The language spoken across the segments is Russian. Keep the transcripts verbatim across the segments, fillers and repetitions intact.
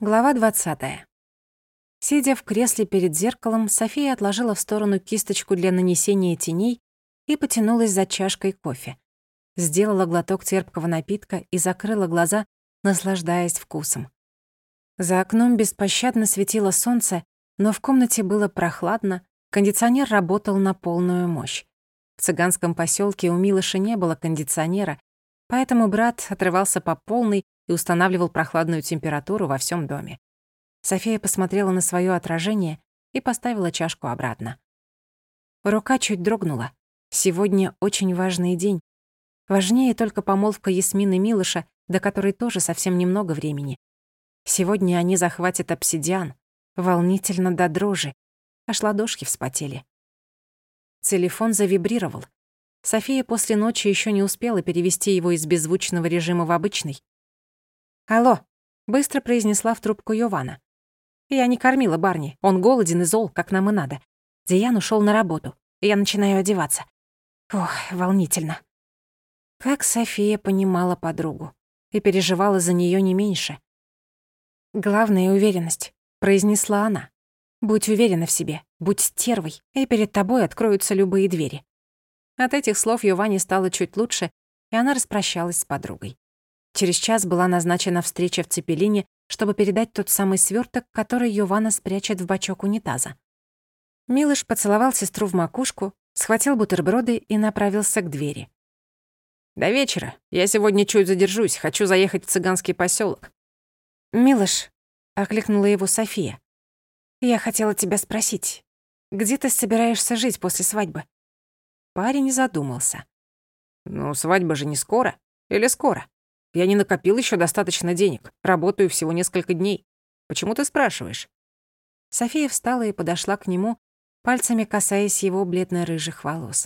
Глава двадцатая. Сидя в кресле перед зеркалом, София отложила в сторону кисточку для нанесения теней и потянулась за чашкой кофе. Сделала глоток терпкого напитка и закрыла глаза, наслаждаясь вкусом. За окном беспощадно светило солнце, но в комнате было прохладно, кондиционер работал на полную мощь. В цыганском посёлке у Милоши не было кондиционера, поэтому брат отрывался по полной и устанавливал прохладную температуру во всем доме. София посмотрела на свое отражение и поставила чашку обратно. Рука чуть дрогнула. Сегодня очень важный день. Важнее только помолвка Ясмины и Милоша, до которой тоже совсем немного времени. Сегодня они захватят обсидиан. Волнительно до дрожи. Аж ладошки вспотели. Телефон завибрировал. София после ночи еще не успела перевести его из беззвучного режима в обычный. «Алло», — быстро произнесла в трубку Йована. «Я не кормила Барни, он голоден и зол, как нам и надо. Диан ушел на работу, и я начинаю одеваться. Ох, волнительно». Как София понимала подругу и переживала за нее не меньше. «Главное — уверенность», — произнесла она. «Будь уверена в себе, будь стервой, и перед тобой откроются любые двери». От этих слов Йоване стало чуть лучше, и она распрощалась с подругой. Через час была назначена встреча в Цепелине, чтобы передать тот самый свёрток, который Йована спрячет в бачок унитаза. Милош поцеловал сестру в макушку, схватил бутерброды и направился к двери. «До вечера. Я сегодня чуть задержусь. Хочу заехать в цыганский посёлок». «Милош», — окликнула его София, — «я хотела тебя спросить, где ты собираешься жить после свадьбы?» Парень задумался. «Ну, свадьба же не скоро. Или скоро? Я не накопил еще достаточно денег. Работаю всего несколько дней. Почему ты спрашиваешь?» София встала и подошла к нему, пальцами касаясь его бледно-рыжих волос.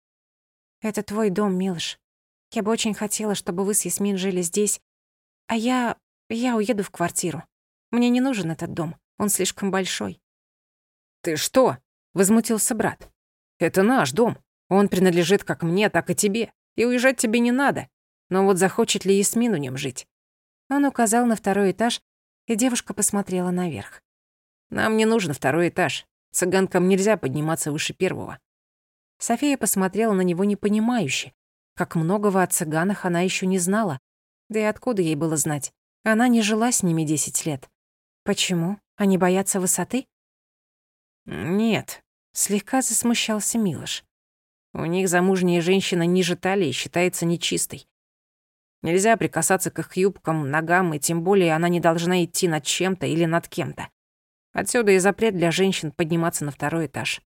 «Это твой дом, Милош. Я бы очень хотела, чтобы вы с Ясмин жили здесь, а я... я уеду в квартиру. Мне не нужен этот дом, он слишком большой». «Ты что?» — возмутился брат. «Это наш дом. Он принадлежит как мне, так и тебе. И уезжать тебе не надо. Но вот захочет ли Ясмин в нем жить?» Он указал на второй этаж, и девушка посмотрела наверх. «Нам не нужен второй этаж. Цыганкам нельзя подниматься выше первого». София посмотрела на него непонимающе. Как многого о цыганах она еще не знала. Да и откуда ей было знать? Она не жила с ними десять лет. Почему? Они боятся высоты? «Нет», — слегка засмущался Милош. «У них замужняя женщина ниже талии считается нечистой. Нельзя прикасаться к их юбкам, ногам, и тем более она не должна идти над чем-то или над кем-то. Отсюда и запрет для женщин подниматься на второй этаж».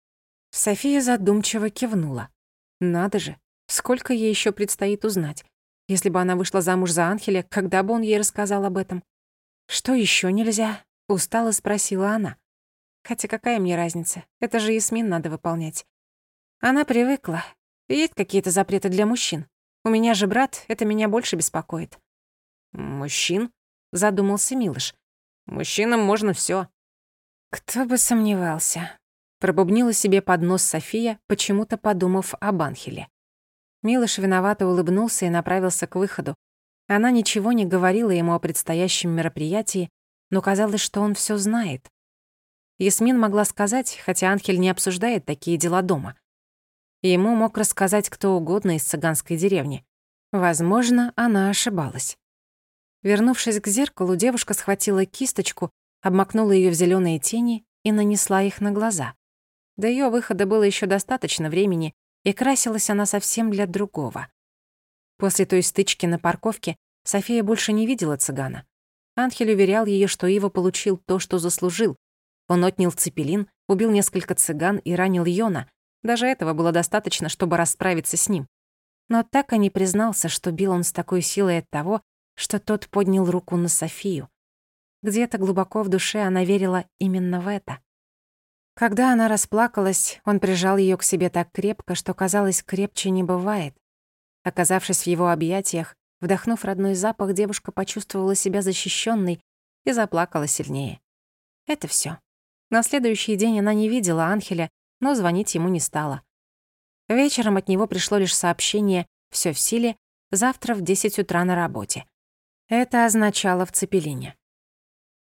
София задумчиво кивнула. Надо же, сколько ей еще предстоит узнать. Если бы она вышла замуж за Анхеля, когда бы он ей рассказал об этом? «Что еще нельзя?» — устало спросила она. «Хотя какая мне разница? Это же Ясмин надо выполнять». Она привыкла. Есть какие-то запреты для мужчин. У меня же брат, это меня больше беспокоит. «Мужчин?» — задумался Милош. «Мужчинам можно всё». «Кто бы сомневался», — пробубнила себе под нос София, почему-то подумав об Анхеле. Милош виновато улыбнулся и направился к выходу. Она ничего не говорила ему о предстоящем мероприятии, но казалось, что он всё знает. Ясмин могла сказать, хотя Анхель не обсуждает такие дела дома. Ему мог рассказать кто угодно из цыганской деревни. Возможно, она ошибалась. Вернувшись к зеркалу, девушка схватила кисточку, обмакнула её в зелёные тени и нанесла их на глаза. До её выхода было ещё достаточно времени, и красилась она совсем для другого. После той стычки на парковке София больше не видела цыгана. Анхель уверял её, что Ива получил то, что заслужил. Он отнял Цепелин, убил несколько цыган и ранил Йона. Даже этого было достаточно, чтобы расправиться с ним. Но так и не признался, что бил он с такой силой от того, что тот поднял руку на Софию. Где-то глубоко в душе она верила именно в это. Когда она расплакалась, он прижал её к себе так крепко, что, казалось, крепче не бывает. Оказавшись в его объятиях, вдохнув родной запах, девушка почувствовала себя защищённой и заплакала сильнее. Это всё. На следующий день она не видела Анхеля, но звонить ему не стала. Вечером от него пришло лишь сообщение «Всё в силе, завтра в десять утра на работе». Это означало в Цепелине.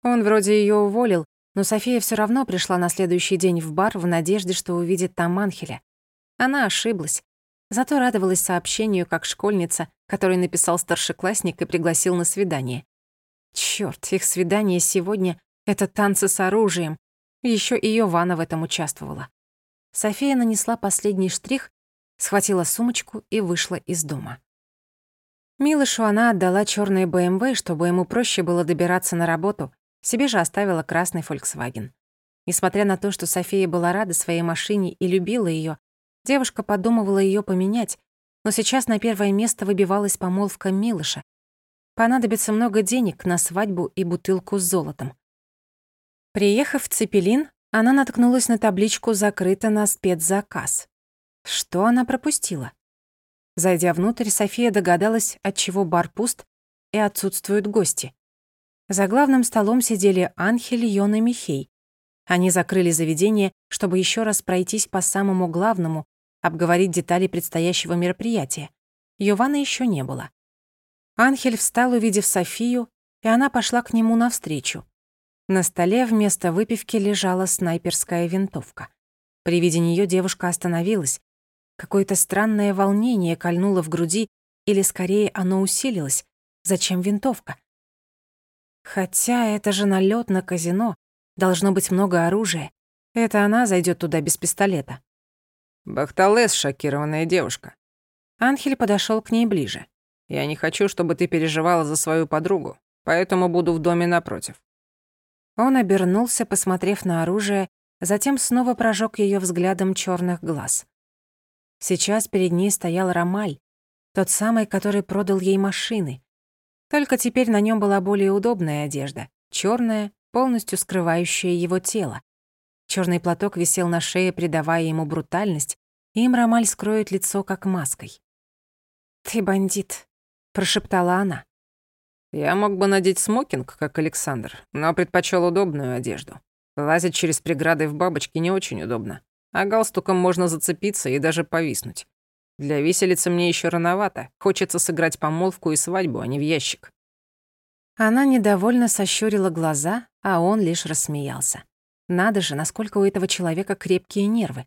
Он вроде ее уволил, но София все равно пришла на следующий день в бар в надежде, что увидит там Анхеля. Она ошиблась. Зато радовалась сообщению, как школьница, которой написал старшеклассник и пригласил на свидание. Чёрт, их свидание сегодня — это танцы с оружием. Еще и Йована в этом участвовала. София нанесла последний штрих, схватила сумочку и вышла из дома. Милышу она отдала чёрный бэ эм вэ, чтобы ему проще было добираться на работу, себе же оставила красный Volkswagen. Несмотря на то, что София была рада своей машине и любила её, девушка подумывала её поменять, но сейчас на первое место выбивалась помолвка Милыша. Понадобится много денег на свадьбу и бутылку с золотом. Приехав в Цепелин, она наткнулась на табличку «Закрыто на спецзаказ». Что она пропустила? Зайдя внутрь, София догадалась, отчего бар пуст и отсутствуют гости. За главным столом сидели Анхель, Йон и Михей. Они закрыли заведение, чтобы еще раз пройтись по самому главному, обговорить детали предстоящего мероприятия. Йованы еще не было. Анхель встал, увидев Софию, и она пошла к нему навстречу. На столе вместо выпивки лежала снайперская винтовка. При виде нее девушка остановилась. Какое-то странное волнение кольнуло в груди, или скорее оно усилилось. Зачем винтовка? Хотя это же налет на казино. Должно быть много оружия. Это она зайдет туда без пистолета. «Бахталес, шокированная девушка». Анхель подошел к ней ближе. «Я не хочу, чтобы ты переживала за свою подругу, поэтому буду в доме напротив». Он обернулся, посмотрев на оружие, затем снова прожег ее взглядом черных глаз. Сейчас перед ней стоял Ромаль, тот самый, который продал ей машины. Только теперь на нем была более удобная одежда, черная, полностью скрывающая его тело. Черный платок висел на шее, придавая ему брутальность, и им Ромаль скроет лицо как маской. «Ты бандит», — прошептала она. «Я мог бы надеть смокинг, как Александр, но предпочел удобную одежду. Лазить через преграды в бабочке не очень удобно, а галстуком можно зацепиться и даже повиснуть. Для виселицы мне еще рановато, хочется сыграть помолвку и свадьбу, а не в ящик». Она недовольно сощурила глаза, а он лишь рассмеялся. Надо же, насколько у этого человека крепкие нервы.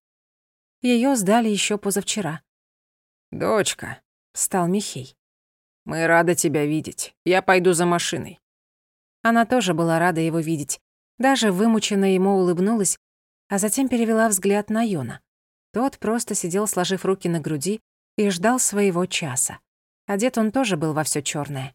Ее сдали еще позавчера. «Дочка», — встал Михей. «Мы рады тебя видеть. Я пойду за машиной». Она тоже была рада его видеть. Даже вымученно ему улыбнулась, а затем перевела взгляд на Йона. Тот просто сидел, сложив руки на груди, и ждал своего часа. Одет он тоже был во всё чёрное.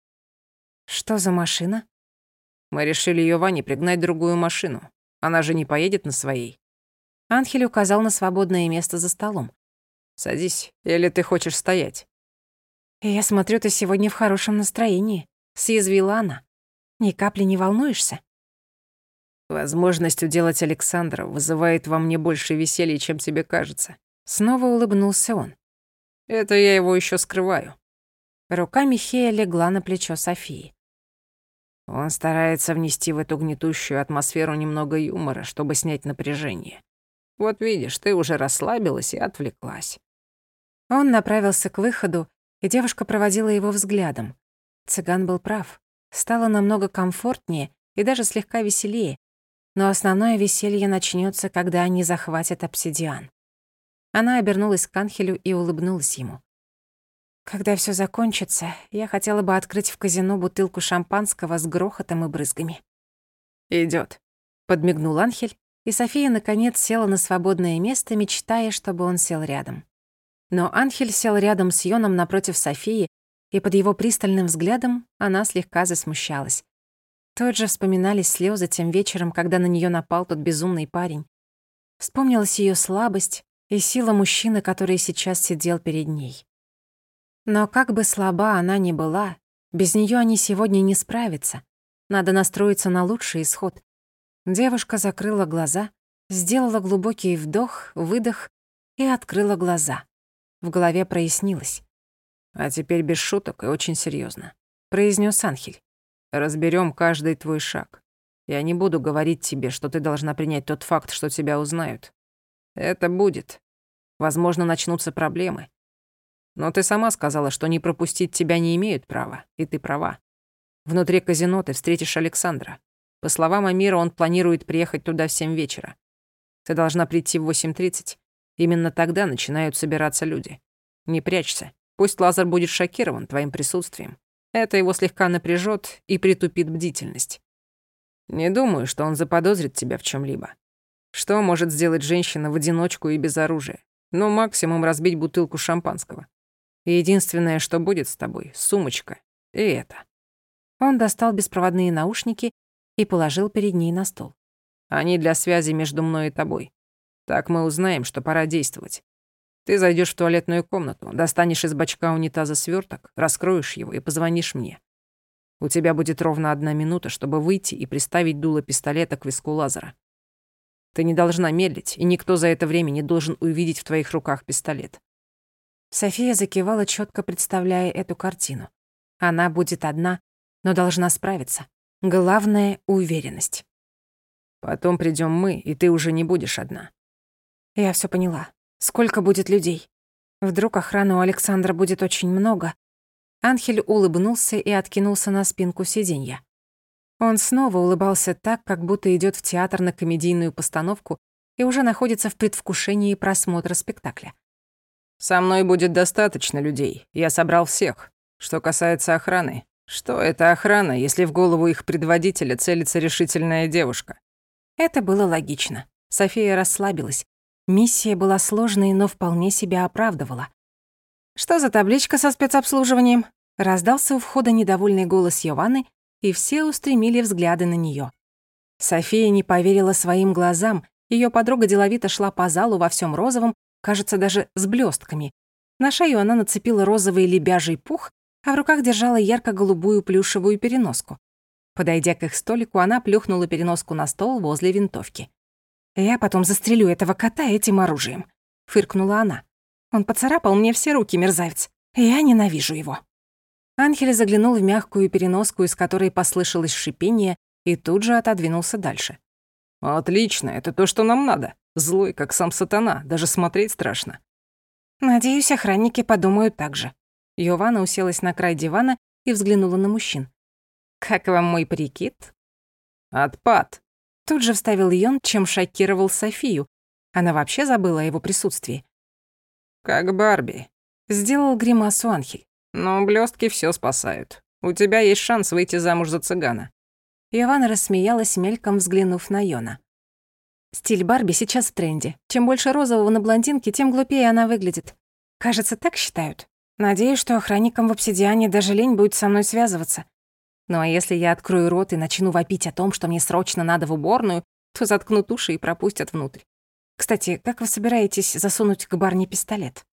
«Что за машина?» «Мы решили Йоване пригнать другую машину. Она же не поедет на своей». Анхель указал на свободное место за столом. «Садись, или ты хочешь стоять?» «Я смотрю, ты сегодня в хорошем настроении», — съязвила она. «Ни капли не волнуешься?» «Возможность уделать Александра вызывает во мне больше веселья, чем тебе кажется». Снова улыбнулся он. «Это я его еще скрываю». Рука Михея легла на плечо Софии. Он старается внести в эту гнетущую атмосферу немного юмора, чтобы снять напряжение. Вот видишь, ты уже расслабилась и отвлеклась. Он направился к выходу, и девушка проводила его взглядом. Цыган был прав. Стало намного комфортнее и даже слегка веселее. Но основное веселье начнется, когда они захватят обсидиан. Она обернулась к Анхелю и улыбнулась ему. «Когда всё закончится, я хотела бы открыть в казино бутылку шампанского с грохотом и брызгами». «Идёт», — подмигнул Анхель, и София, наконец, села на свободное место, мечтая, чтобы он сел рядом. Но Анхель сел рядом с Йоном напротив Софии, и под его пристальным взглядом она слегка засмущалась. Тут же вспоминались слёзы тем вечером, когда на неё напал тот безумный парень. Вспомнилась её слабость и сила мужчины, который сейчас сидел перед ней. Но как бы слаба она ни была, без неё они сегодня не справятся. Надо настроиться на лучший исход. Девушка закрыла глаза, сделала глубокий вдох, выдох и открыла глаза. В голове прояснилось. «А теперь без шуток и очень серьёзно», — произнёс Анхель. «Разберём каждый твой шаг. Я не буду говорить тебе, что ты должна принять тот факт, что тебя узнают. Это будет. Возможно, начнутся проблемы. Но ты сама сказала, что не пропустить тебя не имеют права, и ты права. Внутри казино ты встретишь Александра. По словам Амира, он планирует приехать туда в семь вечера. Ты должна прийти в восемь тридцать. Именно тогда начинают собираться люди. Не прячься. Пусть Лазар будет шокирован твоим присутствием. Это его слегка напряжет и притупит бдительность. Не думаю, что он заподозрит тебя в чем-либо. Что может сделать женщина в одиночку и без оружия? Ну, максимум разбить бутылку шампанского. И единственное, что будет с тобой — сумочка. И это. Он достал беспроводные наушники и положил перед ней на стол. Они для связи между мной и тобой. Так мы узнаем, что пора действовать. Ты зайдешь в туалетную комнату, достанешь из бачка унитаза сверток, раскроешь его и позвонишь мне. У тебя будет ровно одна минута, чтобы выйти и приставить дуло пистолета к виску Лазара. Ты не должна медлить, и никто за это время не должен увидеть в твоих руках пистолет. София закивала, четко представляя эту картину. Она будет одна, но должна справиться. Главное — уверенность. Потом придем мы, и ты уже не будешь одна. Я все поняла. Сколько будет людей? Вдруг охраны у Александра будет очень много? Анхель улыбнулся и откинулся на спинку сиденья. Он снова улыбался так, как будто идет в театр на комедийную постановку и уже находится в предвкушении просмотра спектакля. «Со мной будет достаточно людей. Я собрал всех. Что касается охраны, что это охрана, если в голову их предводителя целится решительная девушка?» Это было логично. София расслабилась. Миссия была сложной, но вполне себя оправдывала. «Что за табличка со спецобслуживанием?» Раздался у входа недовольный голос Йованы, и все устремили взгляды на неё. София не поверила своим глазам. Её подруга деловито шла по залу во всём розовом, кажется, даже с блёстками. На шею она нацепила розовый лебяжий пух, а в руках держала ярко-голубую плюшевую переноску. Подойдя к их столику, она плюхнула переноску на стол возле винтовки. «Я потом застрелю этого кота этим оружием», — фыркнула она. «Он поцарапал мне все руки, мерзавец. Я ненавижу его». Анхель заглянул в мягкую переноску, из которой послышалось шипение, и тут же отодвинулся дальше. «Отлично, это то, что нам надо. Злой, как сам сатана, даже смотреть страшно». «Надеюсь, охранники подумают так же». Йована уселась на край дивана и взглянула на мужчин. «Как вам мой прикид?» «Отпад», — тут же вставил Йон, чем шокировал Софию. Она вообще забыла о его присутствии. «Как Барби», — сделал гримасу Анхель. «Но блестки все спасают. У тебя есть шанс выйти замуж за цыгана». Йована рассмеялась, мельком взглянув на Йона. Стиль Барби сейчас в тренде. Чем больше розового на блондинке, тем глупее она выглядит. Кажется, так считают. Надеюсь, что охранникам в обсидиане даже лень будет со мной связываться. Ну а если я открою рот и начну вопить о том, что мне срочно надо в уборную, то заткнут уши и пропустят внутрь. Кстати, как вы собираетесь засунуть к Барни пистолет?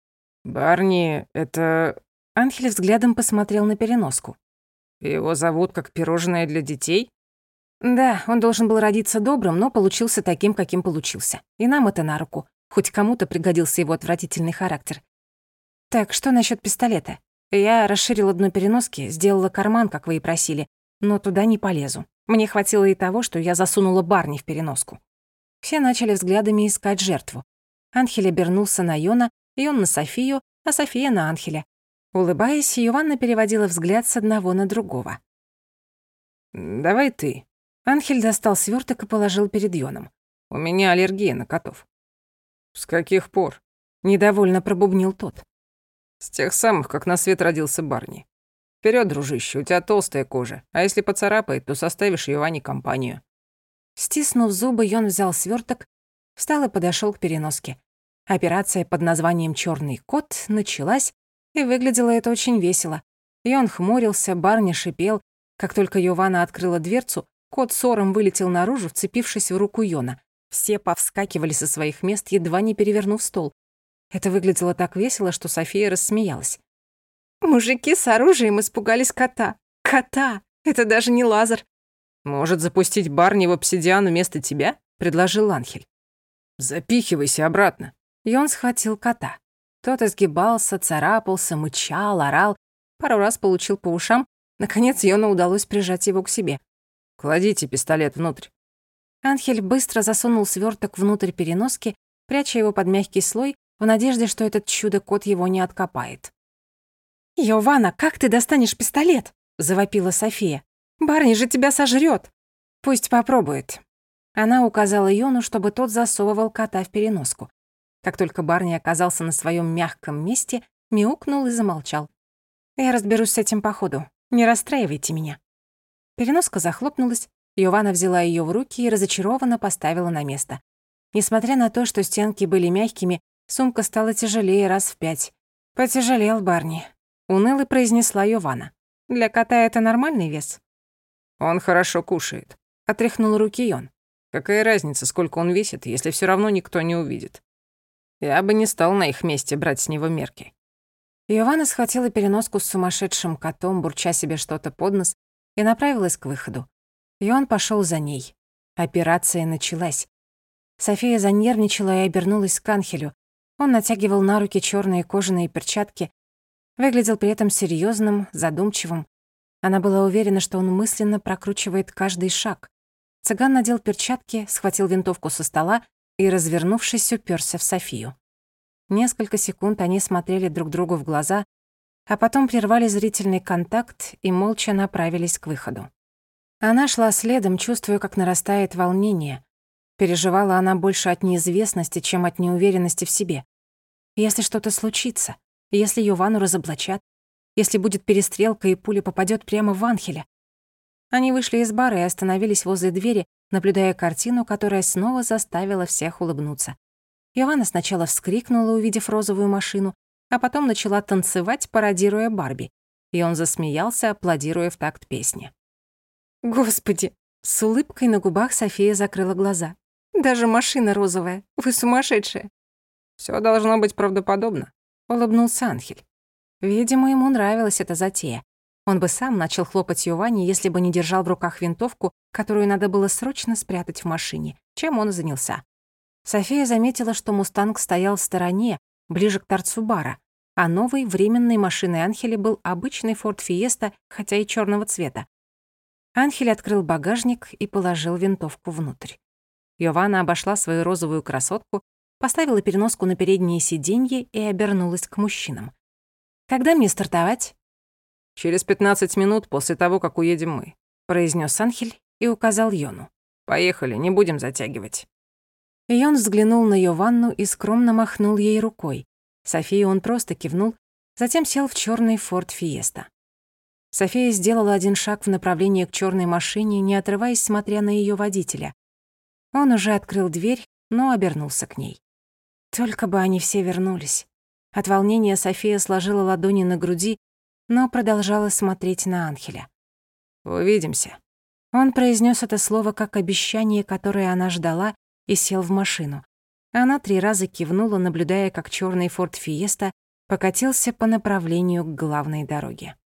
Барни — это... Анхель взглядом посмотрел на переноску. Его зовут как пирожное для детей? Да, он должен был родиться добрым, но получился таким, каким получился. И нам это на руку. Хоть кому-то пригодился его отвратительный характер. Так, что насчет пистолета? Я расширила дно переноски, сделала карман, как вы и просили, но туда не полезу. Мне хватило и того, что я засунула Барни в переноску. Все начали взглядами искать жертву. Анхель обернулся на Йона, Йон на Софию, а София на Анхеля. Улыбаясь, Йованна переводила взгляд с одного на другого. «Давай ты». Анхель достал свёрток и положил перед Йоном. «У меня аллергия на котов». «С каких пор?» — недовольно пробубнил тот. «С тех самых, как на свет родился Барни. Вперёд, дружище, у тебя толстая кожа, а если поцарапает, то составишь Йоване компанию». Стиснув зубы, Йон взял свёрток, встал и подошёл к переноске. Операция под названием «Чёрный кот» началась, и выглядело это очень весело. Йон хмурился, Барни шипел. Как только Йована открыла дверцу, кот сором вылетел наружу, вцепившись в руку Йона. Все повскакивали со своих мест, едва не перевернув стол. Это выглядело так весело, что София рассмеялась. «Мужики с оружием испугались кота. Кота! Это даже не Лазар!» «Может, запустить Барни в обсидиан вместо тебя?» — предложил Анхель. «Запихивайся обратно». Йон схватил кота. Тот изгибался, царапался, мычал, орал. Пару раз получил по ушам. Наконец Йону удалось прижать его к себе. «Кладите пистолет внутрь». Анхель быстро засунул свёрток внутрь переноски, пряча его под мягкий слой, в надежде, что этот чудо-кот его не откопает. «Йована, как ты достанешь пистолет?» — завопила София. «Барни же тебя сожрёт!» «Пусть попробует». Она указала Йону, чтобы тот засовывал кота в переноску. Как только Барни оказался на своем мягком месте, мяукнул и замолчал. «Я разберусь с этим по ходу. Не расстраивайте меня». Переноска захлопнулась, Йована взяла ее в руки и разочарованно поставила на место. Несмотря на то, что стенки были мягкими, сумка стала тяжелее раз в пять. «Потяжелел Барни», — уныло произнесла Йована. «Для кота это нормальный вес?» «Он хорошо кушает», — отряхнул руки Йон. «Какая разница, сколько он весит, если все равно никто не увидит? Я бы не стал на их месте брать с него мерки». Йована схватила переноску с сумасшедшим котом, бурча себе что-то под нос, и направилась к выходу. Йон пошел за ней. Операция началась. София занервничала и обернулась к Анхелю. Он натягивал на руки черные кожаные перчатки, выглядел при этом серьезным, задумчивым. Она была уверена, что он мысленно прокручивает каждый шаг. Цыган надел перчатки, схватил винтовку со стола и, развернувшись, уперся в Софию. Несколько секунд они смотрели друг другу в глаза, а потом прервали зрительный контакт и молча направились к выходу. Она шла следом, чувствуя, как нарастает волнение. Переживала она больше от неизвестности, чем от неуверенности в себе. Если что-то случится, если Йовану разоблачат, если будет перестрелка и пуля попадет прямо в Анхеля. Они вышли из бара и остановились возле двери, наблюдая картину, которая снова заставила всех улыбнуться. Йована сначала вскрикнула, увидев розовую машину, а потом начала танцевать, пародируя Барби, и он засмеялся, аплодируя в такт песни. «Господи!» — с улыбкой на губах София закрыла глаза. «Даже машина розовая. Вы сумасшедшая!» «Всё должно быть правдоподобно», — улыбнулся Анхель. Видимо, ему нравилась эта затея. Он бы сам начал хлопать Йоване, если бы не держал в руках винтовку, которую надо было срочно спрятать в машине, чем он и занялся. София заметила, что «Мустанг» стоял в стороне, ближе к торцу бара, а новой временной машиной Анхеля был обычный Ford Fiesta, хотя и черного цвета. Анхель открыл багажник и положил винтовку внутрь. Йована обошла свою розовую красотку, поставила переноску на переднее сиденье и обернулась к мужчинам. «Когда мне стартовать?» «Через пятнадцать минут после того, как уедем мы», — произнес Анхель и указал Йону. «Поехали, не будем затягивать». Йон взглянул на Йованну и скромно махнул ей рукой. Софии он просто кивнул, затем сел в черный Ford Fiesta. София сделала один шаг в направлении к черной машине, не отрываясь, смотря на ее водителя. Он уже открыл дверь, но обернулся к ней. Только бы они все вернулись. От волнения София сложила ладони на груди, но продолжала смотреть на Анхеля. «Увидимся». Он произнес это слово как обещание, которое она ждала, и сел в машину. Она три раза кивнула, наблюдая, как черный Ford Fiesta покатился по направлению к главной дороге.